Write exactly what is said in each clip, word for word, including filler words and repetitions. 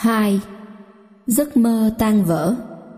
hai. Giấc mơ tan vỡ.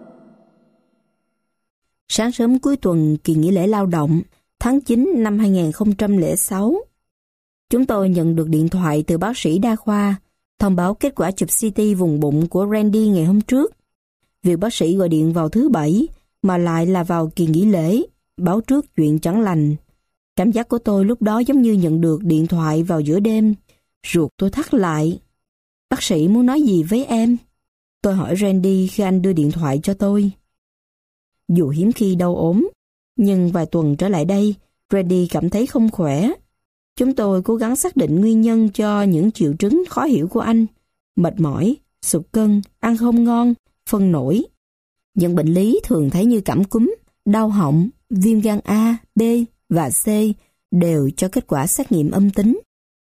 Sáng sớm cuối tuần kỳ nghỉ lễ lao động tháng chín năm hai nghìn không trăm lẻ sáu, chúng tôi nhận được điện thoại từ bác sĩ đa khoa thông báo kết quả chụp xê tê vùng bụng của Randy ngày hôm trước. Việc bác sĩ gọi điện vào thứ Bảy mà lại là vào kỳ nghỉ lễ, báo trước chuyện chẳng lành. Cảm giác của tôi lúc đó giống như nhận được điện thoại vào giữa đêm. Ruột tôi thắt lại. Bác sĩ muốn nói gì với em? Tôi hỏi Randy khi anh đưa điện thoại cho tôi. Dù hiếm khi đau ốm, nhưng vài tuần trở lại đây, Randy cảm thấy không khỏe. Chúng tôi cố gắng xác định nguyên nhân cho những triệu chứng khó hiểu của anh. Mệt mỏi, sụt cân, ăn không ngon, phân nổi. Những bệnh lý thường thấy như cảm cúm, đau họng, viêm gan A, B và C đều cho kết quả xét nghiệm âm tính.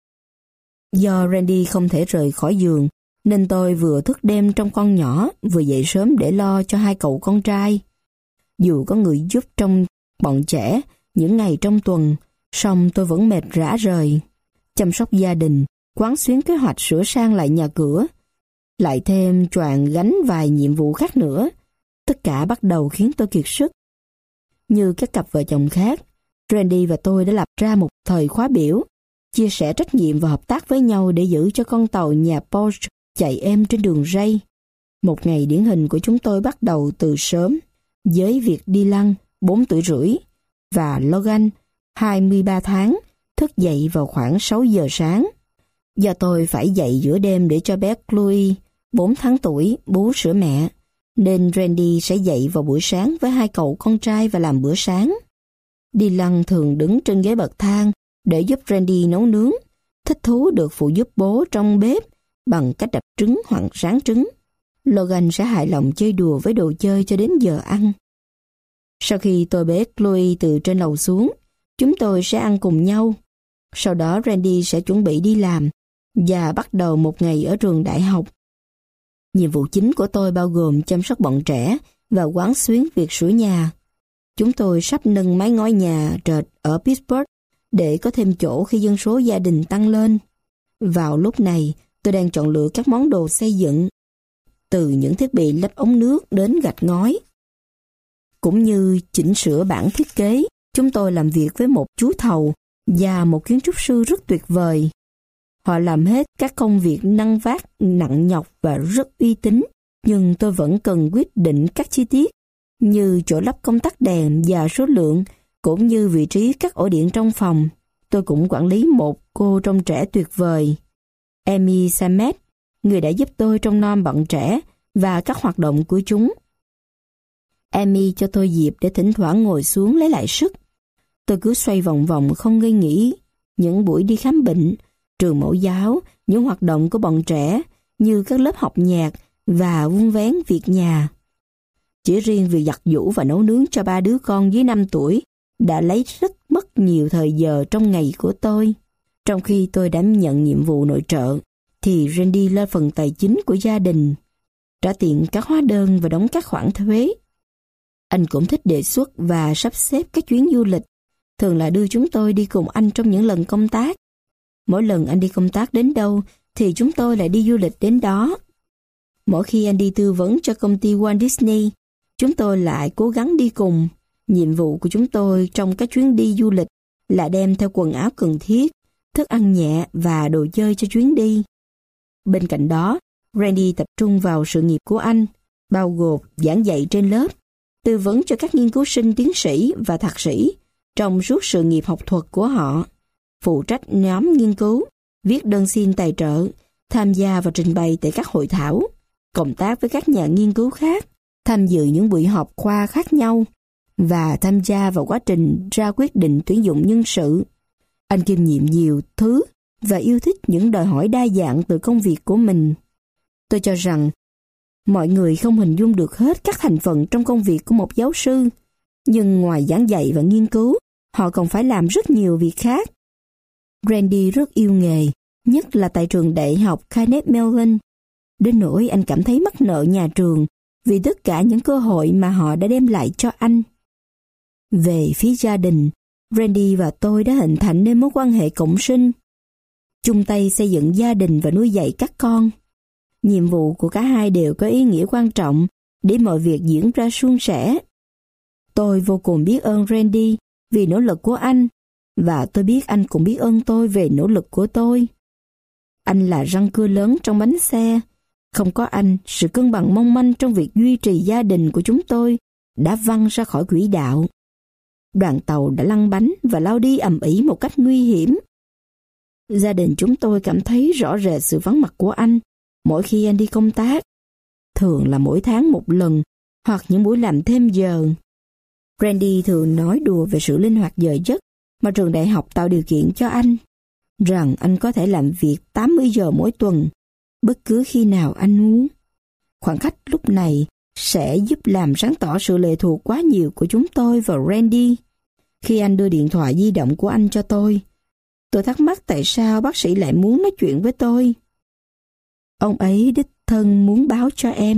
Do Randy không thể rời khỏi giường, nên tôi vừa thức đêm trông con nhỏ, vừa dậy sớm để lo cho hai cậu con trai. Dù có người giúp trong bọn trẻ những ngày trong tuần, song tôi vẫn mệt rã rời. Chăm sóc gia đình, quán xuyến kế hoạch sửa sang lại nhà cửa, lại thêm choàng gánh vài nhiệm vụ khác nữa. Tất cả bắt đầu khiến tôi kiệt sức. Như các cặp vợ chồng khác, Randy và tôi đã lập ra một thời khóa biểu, chia sẻ trách nhiệm và hợp tác với nhau để giữ cho con tàu nhà Porsche chạy êm trên đường ray. Một ngày điển hình của chúng tôi bắt đầu từ sớm, với việc đi lăng, bốn tuổi rưỡi, và Logan, hai mươi ba tháng, thức dậy vào khoảng sáu giờ sáng. Do tôi phải dậy giữa đêm để cho bé Chloe, bốn tháng tuổi, bú sữa mẹ, nên Randy sẽ dậy vào buổi sáng với hai cậu con trai và làm bữa sáng. Đi lăng thường đứng trên ghế bậc thang để giúp Randy nấu nướng, thích thú được phụ giúp bố trong bếp bằng cách đập trứng hoặc rán trứng. Logan sẽ hài lòng chơi đùa với đồ chơi cho đến giờ ăn. Sau khi tôi bế Chloe từ trên lầu xuống, chúng tôi sẽ ăn cùng nhau. Sau đó Randy sẽ chuẩn bị đi làm và bắt đầu một ngày ở trường đại học. Nhiệm vụ chính của tôi bao gồm chăm sóc bọn trẻ và quán xuyến việc sửa nhà. Chúng tôi sắp nâng mái ngói nhà trệt ở Pittsburgh để có thêm chỗ khi dân số gia đình tăng lên. Vào lúc này, tôi đang chọn lựa các món đồ xây dựng, từ những thiết bị lắp ống nước đến gạch ngói, cũng như chỉnh sửa bản thiết kế. Chúng tôi làm việc với một chú thầu và một kiến trúc sư rất tuyệt vời. Họ làm hết các công việc nâng vác, nặng nhọc và rất uy tín, nhưng tôi vẫn cần quyết định các chi tiết, như chỗ lắp công tắc đèn và số lượng, cũng như vị trí các ổ điện trong phòng. Tôi cũng quản lý một cô trông trẻ tuyệt vời, Amy Samet, người đã giúp tôi trông nom bọn trẻ và các hoạt động của chúng. Amy cho tôi dịp để thỉnh thoảng ngồi xuống lấy lại sức. Tôi cứ xoay vòng vòng không ngơi nghỉ, những buổi đi khám bệnh, trường mẫu giáo, những hoạt động của bọn trẻ như các lớp học nhạc và vun vén việc nhà. Chỉ riêng việc giặt giũ và nấu nướng cho ba đứa con dưới năm tuổi đã lấy rất mất nhiều thời giờ trong ngày của tôi. Trong khi tôi đảm nhận nhiệm vụ nội trợ, thì Randy lên phần tài chính của gia đình, trả tiền các hóa đơn và đóng các khoản thuế. Anh cũng thích đề xuất và sắp xếp các chuyến du lịch, thường là đưa chúng tôi đi cùng anh trong những lần công tác. Mỗi lần anh đi công tác đến đâu, thì chúng tôi lại đi du lịch đến đó. Mỗi khi anh đi tư vấn cho công ty Walt Disney, chúng tôi lại cố gắng đi cùng. Nhiệm vụ của chúng tôi trong các chuyến đi du lịch là đem theo quần áo cần thiết, thức ăn nhẹ và đồ chơi cho chuyến đi. Bên cạnh đó, Randy tập trung vào sự nghiệp của anh, bao gồm giảng dạy trên lớp, tư vấn cho các nghiên cứu sinh tiến sĩ và thạc sĩ trong suốt sự nghiệp học thuật của họ, phụ trách nhóm nghiên cứu, viết đơn xin tài trợ, tham gia và trình bày tại các hội thảo, cộng tác với các nhà nghiên cứu khác, tham dự những buổi họp khoa khác nhau và tham gia vào quá trình ra quyết định tuyển dụng nhân sự. Anh kiêm nhiệm nhiều thứ và yêu thích những đòi hỏi đa dạng từ công việc của mình. Tôi cho rằng mọi người không hình dung được hết các thành phần trong công việc của một giáo sư, nhưng ngoài giảng dạy và nghiên cứu, họ còn phải làm rất nhiều việc khác. Randy rất yêu nghề, nhất là tại trường đại học Carnegie Mellon, đến nỗi anh cảm thấy mắc nợ nhà trường vì tất cả những cơ hội mà họ đã đem lại cho anh. Về phía gia đình, Randy và tôi đã hình thành nên mối quan hệ cộng sinh, chung tay xây dựng gia đình và nuôi dạy các con. Nhiệm vụ của cả hai đều có ý nghĩa quan trọng để mọi việc diễn ra suôn sẻ. Tôi vô cùng biết ơn Randy vì nỗ lực của anh, và tôi biết anh cũng biết ơn tôi về nỗ lực của tôi. Anh là răng cưa lớn trong bánh xe. Không có anh, sự cân bằng mong manh trong việc duy trì gia đình của chúng tôi đã văng ra khỏi quỹ đạo. Đoàn tàu đã lăn bánh và lao đi ầm ĩ một cách nguy hiểm. Gia đình chúng tôi cảm thấy rõ rệt sự vắng mặt của anh mỗi khi anh đi công tác, thường là mỗi tháng một lần hoặc những buổi làm thêm giờ. Randy thường nói đùa về sự linh hoạt giờ giấc mà trường đại học tạo điều kiện cho anh, rằng anh có thể làm việc tám mươi giờ mỗi tuần, bất cứ khi nào anh muốn. Khoảng cách lúc này sẽ giúp làm sáng tỏ sự lệ thuộc quá nhiều của chúng tôi vào Randy. Khi anh đưa điện thoại di động của anh cho tôi, tôi thắc mắc tại sao bác sĩ lại muốn nói chuyện với tôi. Ông ấy đích thân muốn báo cho em.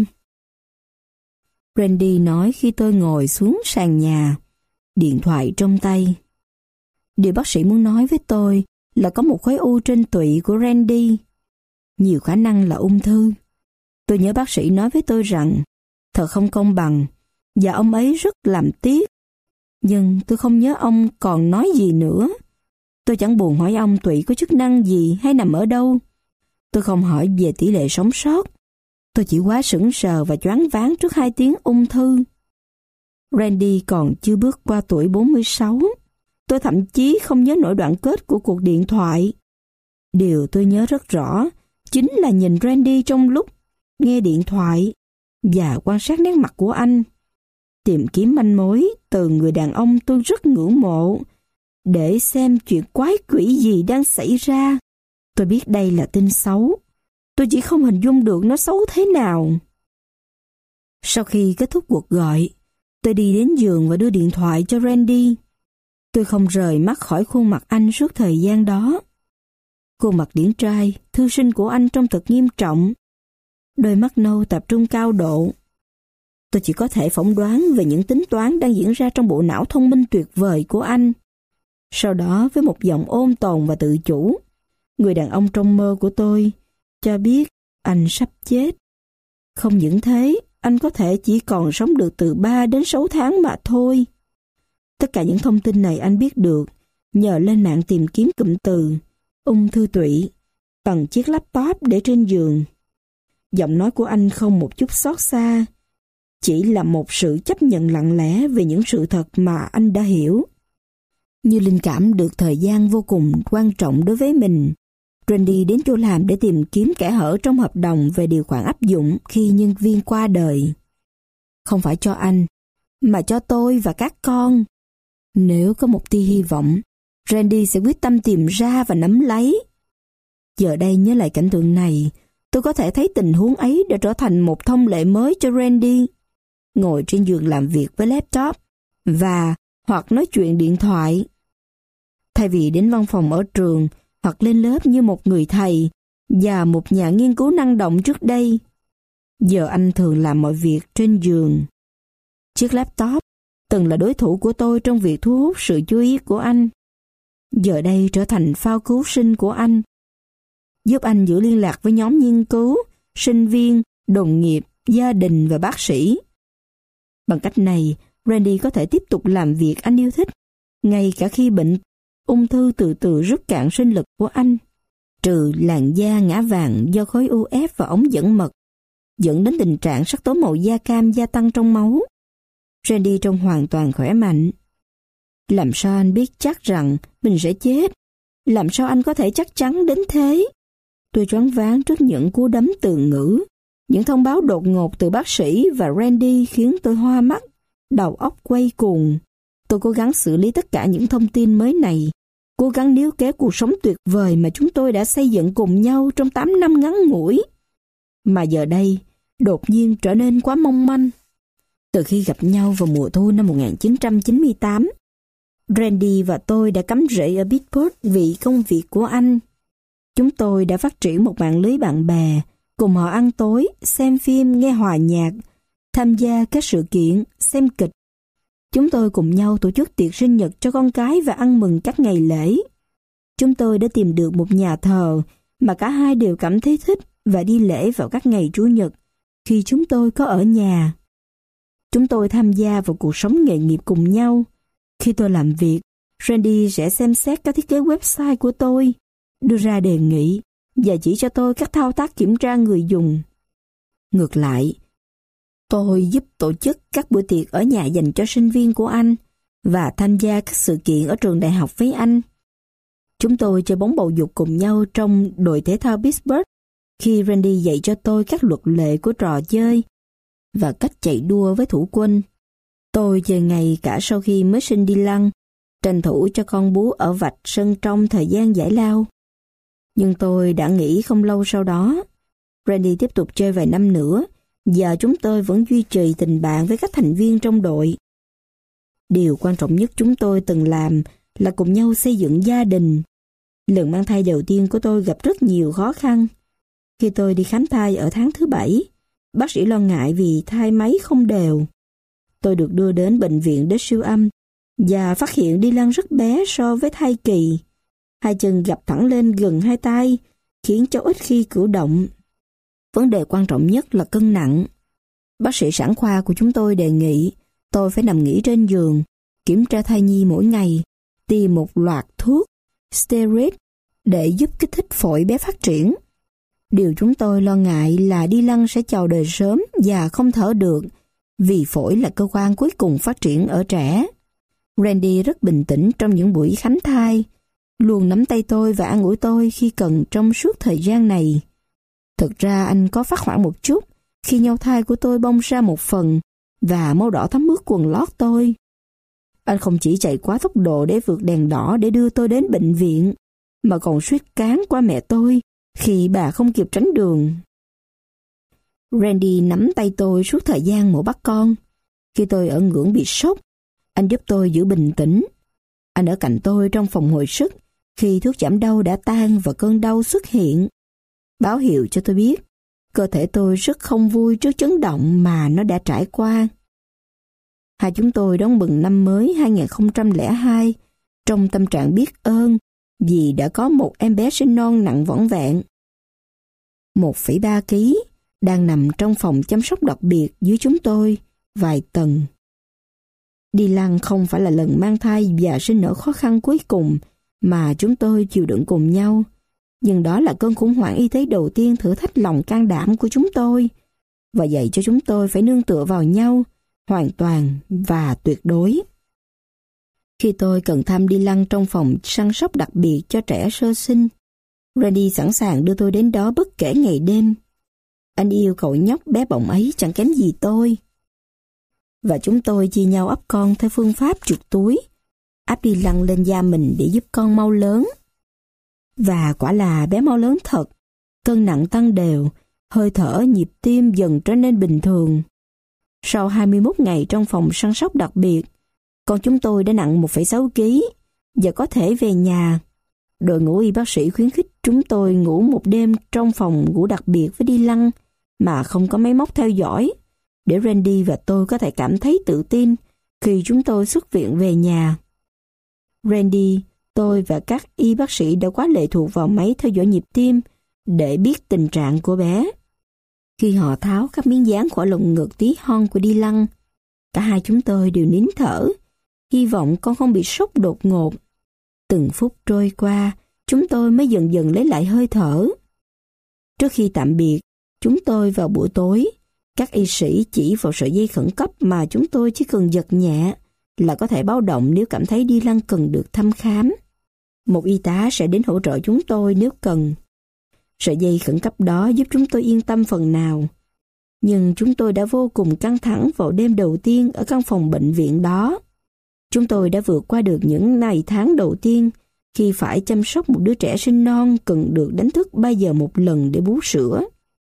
Randy nói khi tôi ngồi xuống sàn nhà, điện thoại trong tay. Điều bác sĩ muốn nói với tôi là có một khối u trên tụy của Randy. Nhiều khả năng là ung thư. Tôi nhớ bác sĩ nói với tôi rằng thật không công bằng và ông ấy rất làm tiếc. Nhưng tôi không nhớ ông còn nói gì nữa. Tôi chẳng buồn hỏi ông tụy có chức năng gì hay nằm ở đâu. Tôi không hỏi về tỷ lệ sống sót. Tôi chỉ quá sững sờ và choáng váng trước hai tiếng ung thư. Randy còn chưa bước qua tuổi bốn mươi sáu. Tôi thậm chí không nhớ nổi đoạn kết của cuộc điện thoại. Điều tôi nhớ rất rõ chính là nhìn Randy trong lúc nghe điện thoại và quan sát nét mặt của anh, tìm kiếm manh mối từ người đàn ông tôi rất ngưỡng mộ để xem chuyện quái quỷ gì đang xảy ra. Tôi biết đây là tin xấu. Tôi chỉ không hình dung được nó xấu thế nào. Sau khi kết thúc cuộc gọi, tôi đi đến giường và đưa điện thoại cho Randy. Tôi không rời mắt khỏi khuôn mặt anh suốt thời gian đó. Khuôn mặt điển trai, thư sinh của anh trông thật nghiêm trọng. Đôi mắt nâu tập trung cao độ. Tôi chỉ có thể phỏng đoán về những tính toán đang diễn ra trong bộ não thông minh tuyệt vời của anh. Sau đó, với một giọng ôn tồn và tự chủ, người đàn ông trong mơ của tôi cho biết anh sắp chết. Không những thế, anh có thể chỉ còn sống được từ ba đến sáu tháng mà thôi. Tất cả những thông tin này anh biết được nhờ lên mạng tìm kiếm cụm từ ung thư tụy bằng chiếc laptop để trên giường. Giọng nói của anh không một chút xót xa, chỉ là một sự chấp nhận lặng lẽ về những sự thật mà anh đã hiểu. Như linh cảm được thời gian vô cùng quan trọng đối với mình, Randy đến chỗ làm để tìm kiếm kẽ hở trong hợp đồng về điều khoản áp dụng khi nhân viên qua đời. Không phải cho anh, mà cho tôi và các con. Nếu có một tia hy vọng, Randy sẽ quyết tâm tìm ra và nắm lấy. Giờ đây nhớ lại cảnh tượng này, tôi có thể thấy tình huống ấy đã trở thành một thông lệ mới cho Randy. Ngồi trên giường làm việc với laptop và hoặc nói chuyện điện thoại. Thay vì đến văn phòng ở trường hoặc lên lớp như một người thầy và một nhà nghiên cứu năng động trước đây, giờ anh thường làm mọi việc trên giường. Chiếc laptop từng là đối thủ của tôi trong việc thu hút sự chú ý của anh. Giờ đây trở thành phao cứu sinh của anh, giúp anh giữ liên lạc với nhóm nghiên cứu, sinh viên, đồng nghiệp, gia đình và bác sĩ. Bằng cách này, Randy có thể tiếp tục làm việc anh yêu thích, ngay cả khi bệnh ung thư từ từ rút cạn sinh lực của anh, trừ làn da ngã vàng do khối u ép vào ống dẫn mật, dẫn đến tình trạng sắc tố màu da cam gia tăng trong máu. Randy trông hoàn toàn khỏe mạnh. Làm sao anh biết chắc rằng mình sẽ chết? Làm sao anh có thể chắc chắn đến thế? Tôi choáng váng trước những cú đấm từ ngữ, những thông báo đột ngột từ bác sĩ và Randy khiến tôi hoa mắt, đầu óc quay cuồng. Tôi cố gắng xử lý tất cả những thông tin mới này, cố gắng níu kéo cuộc sống tuyệt vời mà chúng tôi đã xây dựng cùng nhau trong tám năm ngắn ngủi, mà giờ đây đột nhiên trở nên quá mong manh. Từ khi gặp nhau vào mùa thu năm một nghìn chín trăm chín mươi tám, Randy và tôi đã cắm rễ ở Pittsburgh vì công việc của anh. Chúng tôi đã phát triển một mạng lưới bạn bè, cùng họ ăn tối, xem phim, nghe hòa nhạc, tham gia các sự kiện, xem kịch. Chúng tôi cùng nhau tổ chức tiệc sinh nhật cho con cái và ăn mừng các ngày lễ. Chúng tôi đã tìm được một nhà thờ mà cả hai đều cảm thấy thích và đi lễ vào các ngày Chủ nhật khi chúng tôi có ở nhà. Chúng tôi tham gia vào cuộc sống nghề nghiệp cùng nhau. Khi tôi làm việc, Randy sẽ xem xét các thiết kế website của tôi, đưa ra đề nghị và chỉ cho tôi các thao tác kiểm tra người dùng. Ngược lại, tôi giúp tổ chức các bữa tiệc ở nhà dành cho sinh viên của anh và tham gia các sự kiện ở trường đại học với anh. Chúng tôi chơi bóng bầu dục cùng nhau trong đội thể thao Pittsburgh khi Randy dạy cho tôi các luật lệ của trò chơi và cách chạy đua với thủ quân. Tôi chơi ngày cả sau khi mới sinh đi lăng, tranh thủ cho con bú ở vạch sân trong thời gian giải lao. Nhưng tôi đã nghỉ không lâu sau đó. Randy tiếp tục chơi vài năm nữa và chúng tôi vẫn duy trì tình bạn với các thành viên trong đội. Điều quan trọng nhất chúng tôi từng làm là cùng nhau xây dựng gia đình. Lần mang thai đầu tiên của tôi gặp rất nhiều khó khăn. Khi tôi đi khám thai ở tháng thứ bảy, bác sĩ lo ngại vì thai máy không đều. Tôi được đưa đến bệnh viện để siêu âm và phát hiện Dylan rất bé so với thai kỳ. Hai chân gập thẳng lên gần hai tay, khiến cháu ít khi cử động. Vấn đề quan trọng nhất là cân nặng. Bác sĩ sản khoa của chúng tôi đề nghị tôi phải nằm nghỉ trên giường, kiểm tra thai nhi mỗi ngày, tiêm một loạt thuốc steroid để giúp kích thích phổi bé phát triển. Điều chúng tôi lo ngại là Dylan sẽ chào đời sớm và không thở được, vì phổi là cơ quan cuối cùng phát triển ở trẻ. Randy rất bình tĩnh trong những buổi khám thai, luôn nắm tay tôi và an ủi tôi khi cần trong suốt thời gian này. Thực ra anh có phát hoảng một chút khi nhau thai của tôi bong ra một phần và máu đỏ thấm ướt quần lót tôi. Anh không chỉ chạy quá tốc độ để vượt đèn đỏ để đưa tôi đến bệnh viện, mà còn suýt cán qua mẹ tôi khi bà không kịp tránh đường. Randy nắm tay tôi suốt thời gian mổ bắt con. Khi tôi ở ngưỡng bị sốc, anh giúp tôi giữ bình tĩnh. Anh ở cạnh tôi trong phòng hồi sức khi thuốc giảm đau đã tan và cơn đau xuất hiện, báo hiệu cho tôi biết cơ thể tôi rất không vui trước chấn động mà nó đã trải qua. Hai chúng tôi đón mừng năm mới hai không không hai trong tâm trạng biết ơn vì đã có một em bé sinh non nặng vỏn vẹn. một phẩy ba ki lô gam đang nằm trong phòng chăm sóc đặc biệt dưới chúng tôi vài tầng. Dylan không phải là lần mang thai và sinh nở khó khăn cuối cùng mà chúng tôi chịu đựng cùng nhau, nhưng đó là cơn khủng hoảng y tế đầu tiên thử thách lòng can đảm của chúng tôi và dạy cho chúng tôi phải nương tựa vào nhau hoàn toàn và tuyệt đối. Khi tôi cần thăm Dylan trong phòng săn sóc đặc biệt cho trẻ sơ sinh, Randy sẵn sàng đưa tôi đến đó bất kể ngày đêm. Anh yêu cậu nhóc bé bỏng ấy chẳng kém gì tôi. Và chúng tôi chia nhau ấp con theo phương pháp trượt túi, áp Dylan lên da mình để giúp con mau lớn. Và quả là bé mau lớn thật, cân nặng tăng đều, hơi thở, nhịp tim dần trở nên bình thường. Sau hai mươi mốt ngày trong phòng săn sóc đặc biệt, con chúng tôi đã nặng một phẩy sáu ki lô gam và có thể về nhà. Đội ngũ y bác sĩ khuyến khích chúng tôi ngủ một đêm trong phòng ngủ đặc biệt với Dylan mà không có máy móc theo dõi, để Randy và tôi có thể cảm thấy tự tin khi chúng tôi xuất viện về nhà. Randy, tôi và các y bác sĩ đã quá lệ thuộc vào máy theo dõi nhịp tim để biết tình trạng của bé. Khi họ tháo các miếng dán khỏi lồng ngực tí hon của Dylan, cả hai chúng tôi đều nín thở, hy vọng con không bị sốc đột ngột. Từng phút trôi qua, chúng tôi mới dần dần lấy lại hơi thở. Trước khi tạm biệt, chúng tôi vào buổi tối, các y sĩ chỉ vào sợi dây khẩn cấp mà chúng tôi chỉ cần giật nhẹ là có thể báo động nếu cảm thấy Dylan cần được thăm khám. Một y tá sẽ đến hỗ trợ chúng tôi nếu cần. Sợi dây khẩn cấp đó giúp chúng tôi yên tâm phần nào. Nhưng chúng tôi đã vô cùng căng thẳng vào đêm đầu tiên ở căn phòng bệnh viện đó. Chúng tôi đã vượt qua được những ngày tháng đầu tiên khi phải chăm sóc một đứa trẻ sinh non cần được đánh thức ba giờ một lần để bú sữa.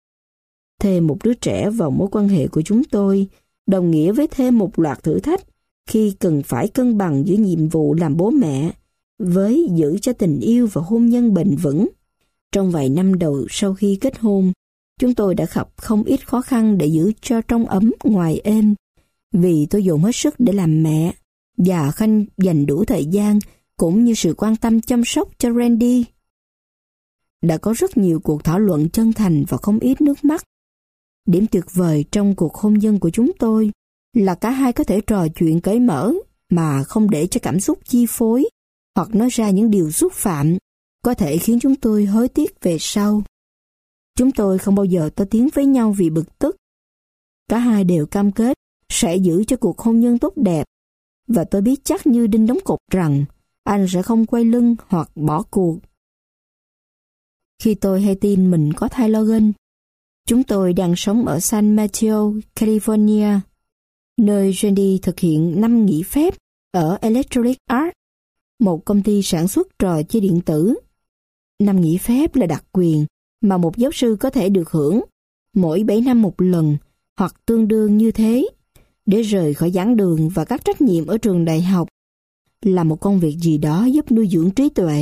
Thêm một đứa trẻ vào mối quan hệ của chúng tôi đồng nghĩa với thêm một loạt thử thách khi cần phải cân bằng giữa nhiệm vụ làm bố mẹ với giữ cho tình yêu và hôn nhân bền vững. Trong vài năm đầu sau khi kết hôn, chúng tôi đã gặp không ít khó khăn để giữ cho trong ấm ngoài êm, vì tôi dồn hết sức để làm mẹ và không dành đủ thời gian cũng như sự quan tâm chăm sóc cho Randy. đã có rất nhiều cuộc thảo luận chân thành và không ít nước mắt. Điểm tuyệt vời trong cuộc hôn nhân của chúng tôi là cả hai có thể trò chuyện cởi mở mà không để cho cảm xúc chi phối hoặc nói ra những điều xúc phạm có thể khiến chúng tôi hối tiếc về sau. Chúng tôi không bao giờ to tiếng với nhau vì bực tức. Cả hai đều cam kết sẽ giữ cho cuộc hôn nhân tốt đẹp, và tôi biết chắc như đinh đóng cột rằng anh sẽ không quay lưng hoặc bỏ cuộc. Khi tôi hay tin mình có thai Logan, chúng tôi đang sống ở San Mateo, California, nơi Randy thực hiện năm nghỉ phép ở Electronic Arts, một công ty sản xuất trò chơi điện tử. Năm nghỉ phép là đặc quyền mà một giáo sư có thể được hưởng mỗi bảy năm một lần hoặc tương đương như thế, để rời khỏi giảng đường và các trách nhiệm ở trường đại học, là một công việc gì đó giúp nuôi dưỡng trí tuệ.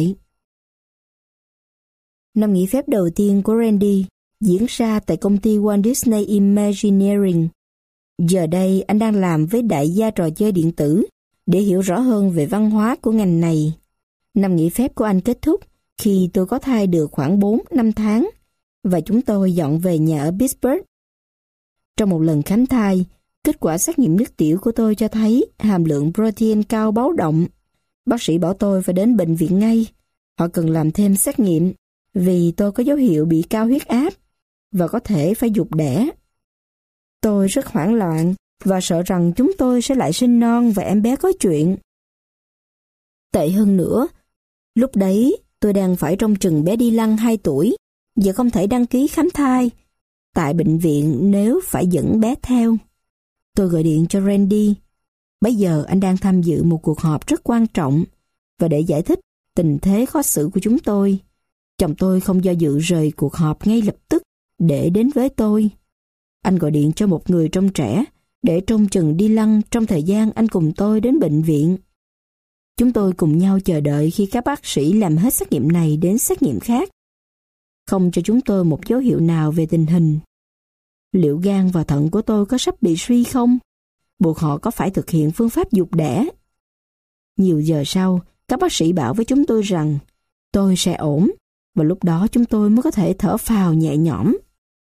Năm nghỉ phép đầu tiên của Randy diễn ra tại công ty Walt Disney Imagineering. Giờ đây anh đang làm với đại gia trò chơi điện tử để hiểu rõ hơn về văn hóa của ngành này. Năm nghỉ phép của anh kết thúc khi tôi có thai được khoảng bốn năm tháng và chúng tôi dọn về nhà ở Pittsburgh. Trong một lần khám thai, kết quả xét nghiệm nước tiểu của tôi cho thấy hàm lượng protein cao báo động. Bác sĩ bảo tôi phải đến bệnh viện ngay. Họ cần làm thêm xét nghiệm vì tôi có dấu hiệu bị cao huyết áp và có thể phải giục đẻ. Tôi rất hoảng loạn và sợ rằng chúng tôi sẽ lại sinh non và em bé có chuyện. Tệ hơn nữa, lúc đấy tôi đang phải trông chừng bé Dylan hai tuổi và không thể đăng ký khám thai tại bệnh viện nếu phải dẫn bé theo. Tôi gọi điện cho Randy. Bây giờ anh đang tham dự một cuộc họp rất quan trọng, và để giải thích tình thế khó xử của chúng tôi, chồng tôi không do dự rời cuộc họp ngay lập tức để đến với tôi. Anh gọi điện cho một người trông trẻ để trông chừng Dylan trong thời gian anh cùng tôi đến bệnh viện. Chúng tôi cùng nhau chờ đợi khi các bác sĩ làm hết xét nghiệm này đến xét nghiệm khác, không cho chúng tôi một dấu hiệu nào về tình hình. Liệu gan và thận của tôi có sắp bị suy không? Buộc họ có phải thực hiện phương pháp giục đẻ? Nhiều giờ sau, các bác sĩ bảo với chúng tôi rằng tôi sẽ ổn, và lúc đó chúng tôi mới có thể thở phào nhẹ nhõm.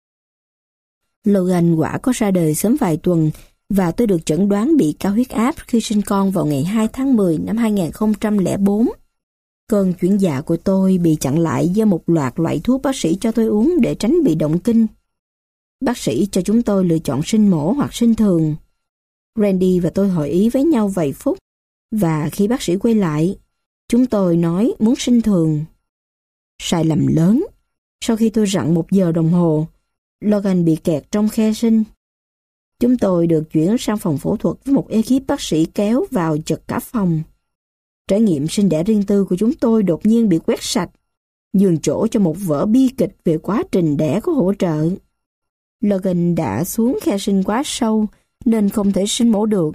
Logan quả có ra đời sớm vài tuần, và tôi được chẩn đoán bị cao huyết áp khi sinh con vào ngày hai tháng mười năm hai nghìn không trăm lẻ bốn. Cơn chuyển dạ của tôi bị chặn lại do một loạt loại thuốc bác sĩ cho tôi uống để tránh bị động kinh. Bác sĩ cho chúng tôi lựa chọn sinh mổ hoặc sinh thường. Randy và tôi hội ý với nhau vài phút, và khi bác sĩ quay lại, chúng tôi nói muốn sinh thường. Sai lầm lớn. Sau khi tôi rặn một giờ đồng hồ, Logan bị kẹt trong khe sinh. Chúng tôi được chuyển sang phòng phẫu thuật với một ekip bác sĩ kéo vào chật cả phòng. Trải nghiệm sinh đẻ riêng tư của chúng tôi đột nhiên bị quét sạch, nhường chỗ cho một vở bi kịch về quá trình đẻ có hỗ trợ. Logan đã xuống khe sinh quá sâu nên không thể sinh mổ được.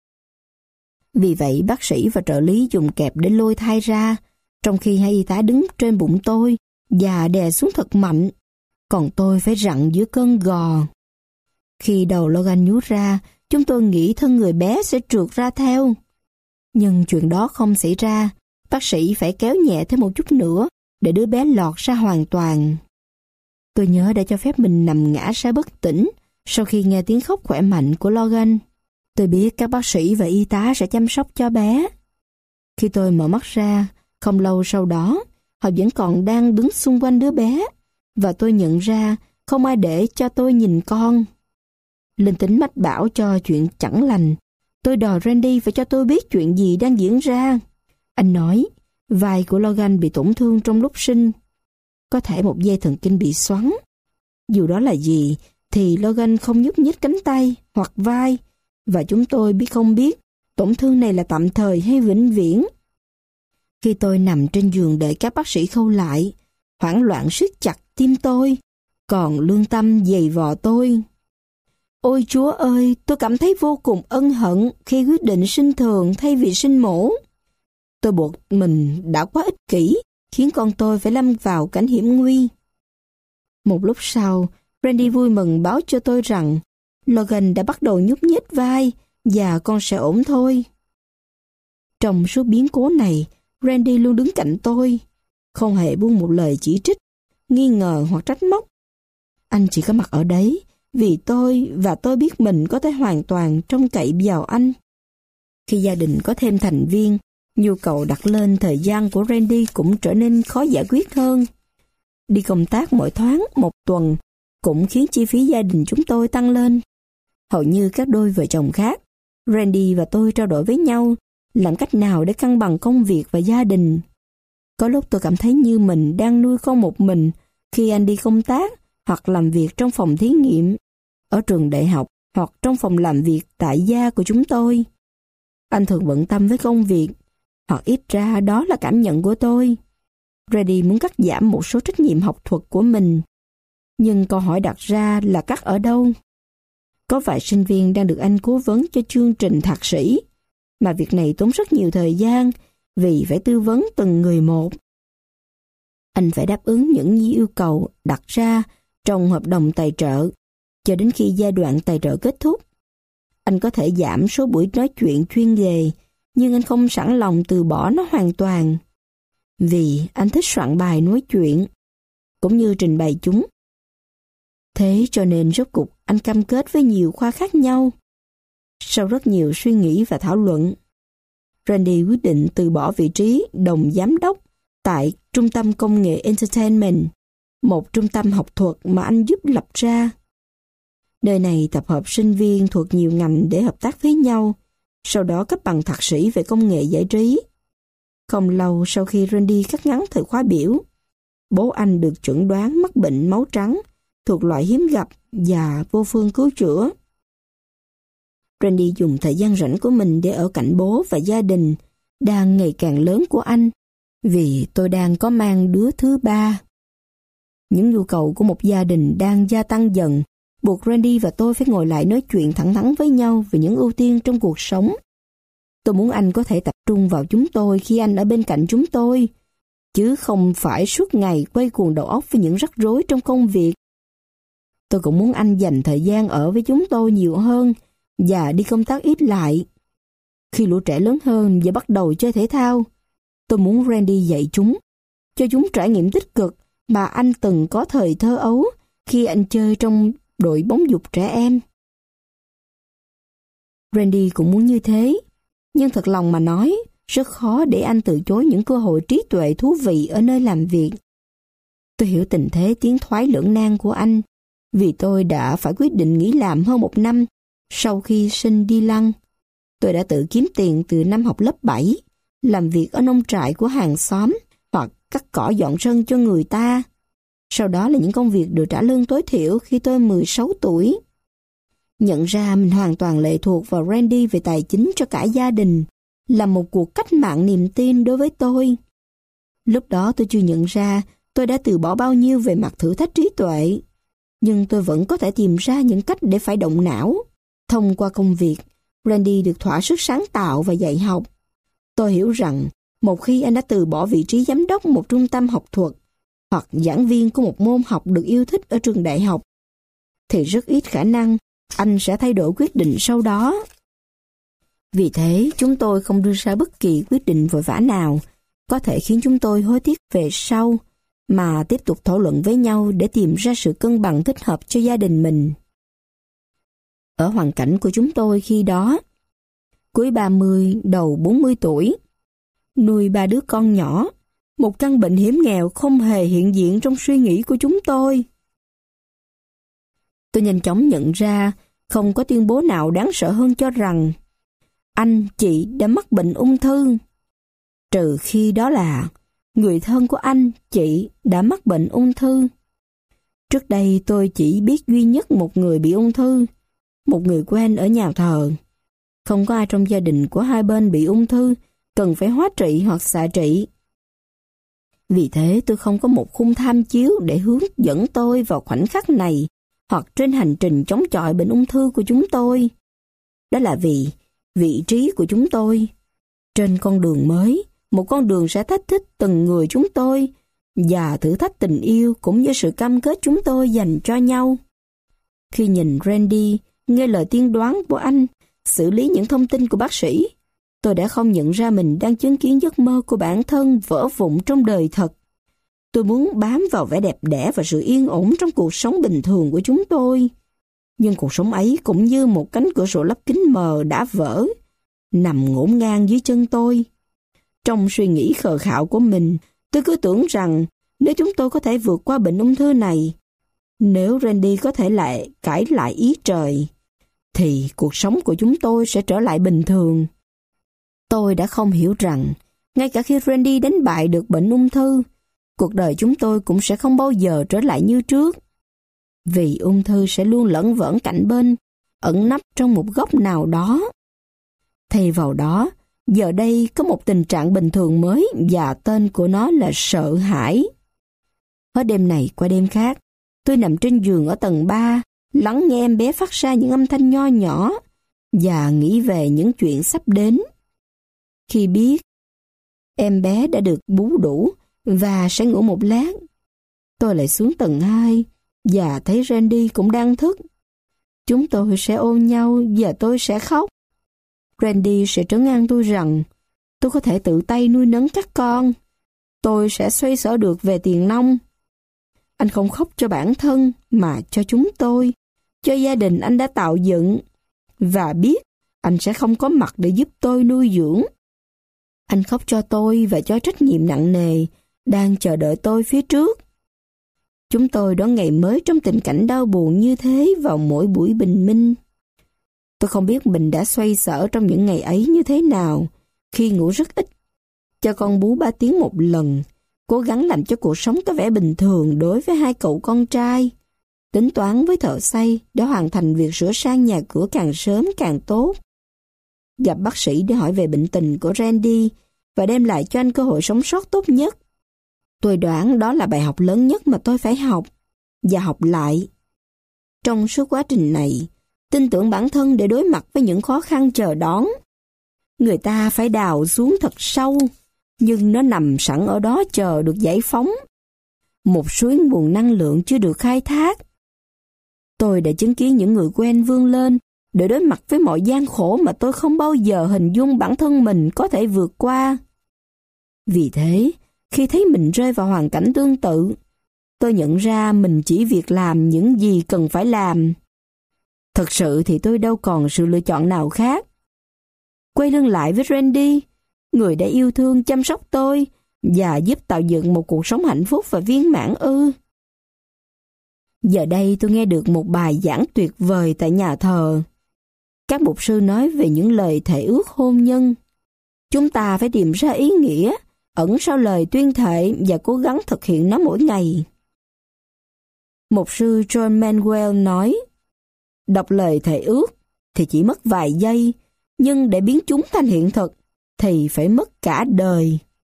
Vì vậy bác sĩ và trợ lý dùng kẹp để lôi thai ra, trong khi hai y tá đứng trên bụng tôi và đè xuống thật mạnh, còn tôi phải rặn giữa cơn gò. Khi đầu Logan nhú ra, chúng tôi nghĩ thân người bé sẽ trượt ra theo. Nhưng chuyện đó không xảy ra, bác sĩ phải kéo nhẹ thêm một chút nữa để đứa bé lọt ra hoàn toàn. Tôi nhớ đã cho phép mình nằm ngã ra bất tỉnh sau khi nghe tiếng khóc khỏe mạnh của Logan. Tôi biết các bác sĩ và y tá sẽ chăm sóc cho bé. Khi tôi mở mắt ra, không lâu sau đó, họ vẫn còn đang đứng xung quanh đứa bé, và tôi nhận ra không ai để cho tôi nhìn con. Linh tính mách bảo cho chuyện chẳng lành. Tôi đòi Randy phải cho tôi biết chuyện gì đang diễn ra. Anh nói, vai của Logan bị tổn thương trong lúc sinh. Có thể một dây thần kinh bị xoắn. Dù đó là gì, thì Logan không nhúc nhích cánh tay hoặc vai, và chúng tôi biết không biết tổn thương này là tạm thời hay vĩnh viễn. Khi tôi nằm trên giường đợi các bác sĩ khâu lại, hoảng loạn siết chặt tim tôi, còn lương tâm giày vò tôi. Ôi Chúa ơi, tôi cảm thấy vô cùng ân hận khi quyết định sinh thường thay vì sinh mổ. Tôi buộc mình đã quá ích kỷ, khiến con tôi phải lâm vào cảnh hiểm nguy. Một lúc sau, Randy vui mừng báo cho tôi rằng Logan đã bắt đầu nhúc nhích vai và con sẽ ổn thôi. Trong suốt biến cố này, Randy luôn đứng cạnh tôi, không hề buông một lời chỉ trích nghi ngờ hoặc trách móc. Anh chỉ có mặt ở đấy vì tôi, và tôi biết mình có thể hoàn toàn trông cậy vào anh. Khi gia đình có thêm thành viên, nhu cầu đặt lên thời gian của Randy cũng trở nên khó giải quyết hơn. Đi công tác mỗi thoáng một tuần cũng khiến chi phí gia đình chúng tôi tăng lên. Hầu như các đôi vợ chồng khác, Randy và tôi trao đổi với nhau làm cách nào để cân bằng công việc và gia đình. Có lúc tôi cảm thấy như mình đang nuôi con một mình khi anh đi công tác hoặc làm việc trong phòng thí nghiệm, ở trường đại học hoặc trong phòng làm việc tại gia của chúng tôi. Anh thường bận tâm với công việc, hoặc ít ra đó là cảm nhận của tôi. Randy muốn cắt giảm một số trách nhiệm học thuật của mình. Nhưng câu hỏi đặt ra là cắt ở đâu? Có vài sinh viên đang được anh cố vấn cho chương trình thạc sĩ, mà việc này tốn rất nhiều thời gian vì phải tư vấn từng người một. Anh phải đáp ứng những yêu cầu đặt ra trong hợp đồng tài trợ cho đến khi giai đoạn tài trợ kết thúc. Anh có thể giảm số buổi nói chuyện chuyên đề, nhưng anh không sẵn lòng từ bỏ nó hoàn toàn. Vì anh thích soạn bài nói chuyện, cũng như trình bày chúng. Thế cho nên rốt cục anh cam kết với nhiều khoa khác nhau. Sau rất nhiều suy nghĩ và thảo luận, Randy quyết định từ bỏ vị trí đồng giám đốc tại Trung tâm Công nghệ Entertainment, một trung tâm học thuật mà anh giúp lập ra. Nơi này tập hợp sinh viên thuộc nhiều ngành để hợp tác với nhau, sau đó cấp bằng thạc sĩ về công nghệ giải trí. Không lâu sau khi Randy cắt ngắn thời khóa biểu, bố anh được chẩn đoán mắc bệnh máu trắng thuộc loại hiếm gặp và vô phương cứu chữa. Randy dùng thời gian rảnh của mình để ở cạnh bố và gia đình đang ngày càng lớn của anh, vì tôi đang có mang đứa thứ ba. Những nhu cầu của một gia đình đang gia tăng dần, buộc Randy và tôi phải ngồi lại nói chuyện thẳng thắn với nhau về những ưu tiên trong cuộc sống. Tôi muốn anh có thể tập trung vào chúng tôi khi anh ở bên cạnh chúng tôi, chứ không phải suốt ngày quay cuồng đầu óc với những rắc rối trong công việc. Tôi cũng muốn anh dành thời gian ở với chúng tôi nhiều hơn và đi công tác ít lại. Khi lũ trẻ lớn hơn và bắt đầu chơi thể thao, tôi muốn Randy dạy chúng, cho chúng trải nghiệm tích cực mà anh từng có thời thơ ấu khi anh chơi trong đội bóng dục trẻ em. Randy cũng muốn như thế, nhưng thật lòng mà nói, rất khó để anh từ chối những cơ hội trí tuệ thú vị ở nơi làm việc. Tôi hiểu tình thế tiến thoái lưỡng nan của anh, vì tôi đã phải quyết định nghỉ làm hơn một năm sau khi sinh Dylan. Tôi đã tự kiếm tiền từ năm học lớp bảy, làm việc ở nông trại của hàng xóm hoặc cắt cỏ dọn sân cho người ta. Sau đó là những công việc được trả lương tối thiểu khi tôi mười sáu tuổi. Nhận ra mình hoàn toàn lệ thuộc vào Randy về tài chính cho cả gia đình là một cuộc cách mạng niềm tin đối với tôi. Lúc đó tôi chưa nhận ra tôi đã từ bỏ bao nhiêu về mặt thử thách trí tuệ, nhưng tôi vẫn có thể tìm ra những cách để phải động não. Thông qua công việc, Randy được thỏa sức sáng tạo và dạy học. Tôi hiểu rằng một khi anh đã từ bỏ vị trí giám đốc một trung tâm học thuật hoặc giảng viên của một môn học được yêu thích ở trường đại học, thì rất ít khả năng anh sẽ thay đổi quyết định sau đó. Vì thế, chúng tôi không đưa ra bất kỳ quyết định vội vã nào có thể khiến chúng tôi hối tiếc về sau, mà tiếp tục thảo luận với nhau để tìm ra sự cân bằng thích hợp cho gia đình mình. Ở hoàn cảnh của chúng tôi khi đó, cuối ba mươi, đầu bốn mươi tuổi, nuôi ba đứa con nhỏ, một căn bệnh hiểm nghèo không hề hiện diện trong suy nghĩ của chúng tôi. Tôi nhanh chóng nhận ra không có tuyên bố nào đáng sợ hơn cho rằng anh, chị đã mắc bệnh ung thư. Trừ khi đó là người thân của anh, chị đã mắc bệnh ung thư. Trước đây tôi chỉ biết duy nhất một người bị ung thư, một người quen ở nhà thờ. Không có ai trong gia đình của hai bên bị ung thư, cần phải hóa trị hoặc xạ trị. Vì thế tôi không có một khung tham chiếu để hướng dẫn tôi vào khoảnh khắc này hoặc trên hành trình chống chọi bệnh ung thư của chúng tôi. Đó là vì vị trí của chúng tôi trên con đường mới, một con đường sẽ thách thức từng người chúng tôi và thử thách tình yêu cũng như sự cam kết chúng tôi dành cho nhau. Khi nhìn Randy, nghe lời tiên đoán của anh, xử lý những thông tin của bác sĩ, tôi đã không nhận ra mình đang chứng kiến giấc mơ của bản thân vỡ vụn trong đời thật. Tôi muốn bám vào vẻ đẹp đẽ và sự yên ổn trong cuộc sống bình thường của chúng tôi. Nhưng cuộc sống ấy cũng như một cánh cửa sổ lắp kính mờ đã vỡ, nằm ngổn ngang dưới chân tôi. Trong suy nghĩ khờ khạo của mình, tôi cứ tưởng rằng nếu chúng tôi có thể vượt qua bệnh ung thư này, nếu Randy có thể lại cãi lại ý trời, thì cuộc sống của chúng tôi sẽ trở lại bình thường. Tôi đã không hiểu rằng, ngay cả khi Randy đánh bại được bệnh ung thư, cuộc đời chúng tôi cũng sẽ không bao giờ trở lại như trước. Vì ung thư sẽ luôn lẫn vẩn cạnh bên, ẩn nấp trong một góc nào đó. Thay vào đó, giờ đây có một tình trạng bình thường mới và tên của nó là sợ hãi. Hết đêm này qua đêm khác, tôi nằm trên giường ở tầng ba, lắng nghe em bé phát ra những âm thanh nho nhỏ và nghĩ về những chuyện sắp đến. Khi biết em bé đã được bú đủ và sẽ ngủ một lát, tôi lại xuống tầng hai và thấy Randy cũng đang thức. Chúng tôi sẽ ôm nhau và tôi sẽ khóc. Randy sẽ trấn an tôi rằng tôi có thể tự tay nuôi nấng các con. Tôi sẽ xoay sở được về tiền nong. Anh không khóc cho bản thân mà cho chúng tôi, cho gia đình anh đã tạo dựng, và biết anh sẽ không có mặt để giúp tôi nuôi dưỡng. Anh khóc cho tôi và cho trách nhiệm nặng nề đang chờ đợi tôi phía trước. Chúng tôi đón ngày mới trong tình cảnh đau buồn như thế vào mỗi buổi bình minh. Tôi không biết mình đã xoay sở trong những ngày ấy như thế nào, khi ngủ rất ít, cho con bú ba tiếng một lần, cố gắng làm cho cuộc sống có vẻ bình thường đối với hai cậu con trai, tính toán với thợ xây để hoàn thành việc sửa sang nhà cửa càng sớm càng tốt. Gặp bác sĩ để hỏi về bệnh tình của Randy và đem lại cho anh cơ hội sống sót tốt nhất. Tôi đoán đó là bài học lớn nhất mà tôi phải học, và học lại. Trong suốt quá trình này, tin tưởng bản thân để đối mặt với những khó khăn chờ đón. Người ta phải đào xuống thật sâu, nhưng nó nằm sẵn ở đó chờ được giải phóng. Một suối nguồn năng lượng chưa được khai thác. Tôi đã chứng kiến những người quen vươn lên để đối mặt với mọi gian khổ mà tôi không bao giờ hình dung bản thân mình có thể vượt qua. Vì thế, khi thấy mình rơi vào hoàn cảnh tương tự, tôi nhận ra mình chỉ việc làm những gì cần phải làm. Thật sự thì tôi đâu còn sự lựa chọn nào khác. Quay lưng lại với Randy, người đã yêu thương chăm sóc tôi và giúp tạo dựng một cuộc sống hạnh phúc và viên mãn ư. Giờ đây tôi nghe được một bài giảng tuyệt vời tại nhà thờ. Các mục sư nói về những lời thệ ước hôn nhân. Chúng ta phải tìm ra ý nghĩa ẩn sau lời tuyên thệ và cố gắng thực hiện nó mỗi ngày. Mục sư John Manuel nói, đọc lời thệ ước thì chỉ mất vài giây, nhưng để biến chúng thành hiện thực thì phải mất cả đời.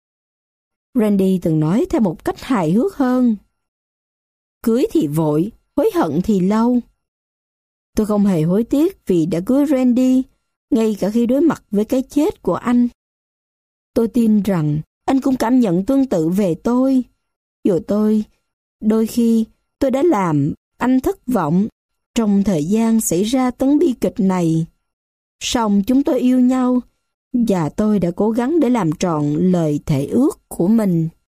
Randy từng nói theo một cách hài hước hơn, cưới thì vội, hối hận thì lâu. Tôi không hề hối tiếc vì đã cưới Randy, ngay cả khi đối mặt với cái chết của anh. Tôi tin rằng anh cũng cảm nhận tương tự về tôi. Dù tôi, đôi khi tôi đã làm anh thất vọng trong thời gian xảy ra tấn bi kịch này. Song chúng tôi yêu nhau và tôi đã cố gắng để làm trọn lời thệ ước của mình.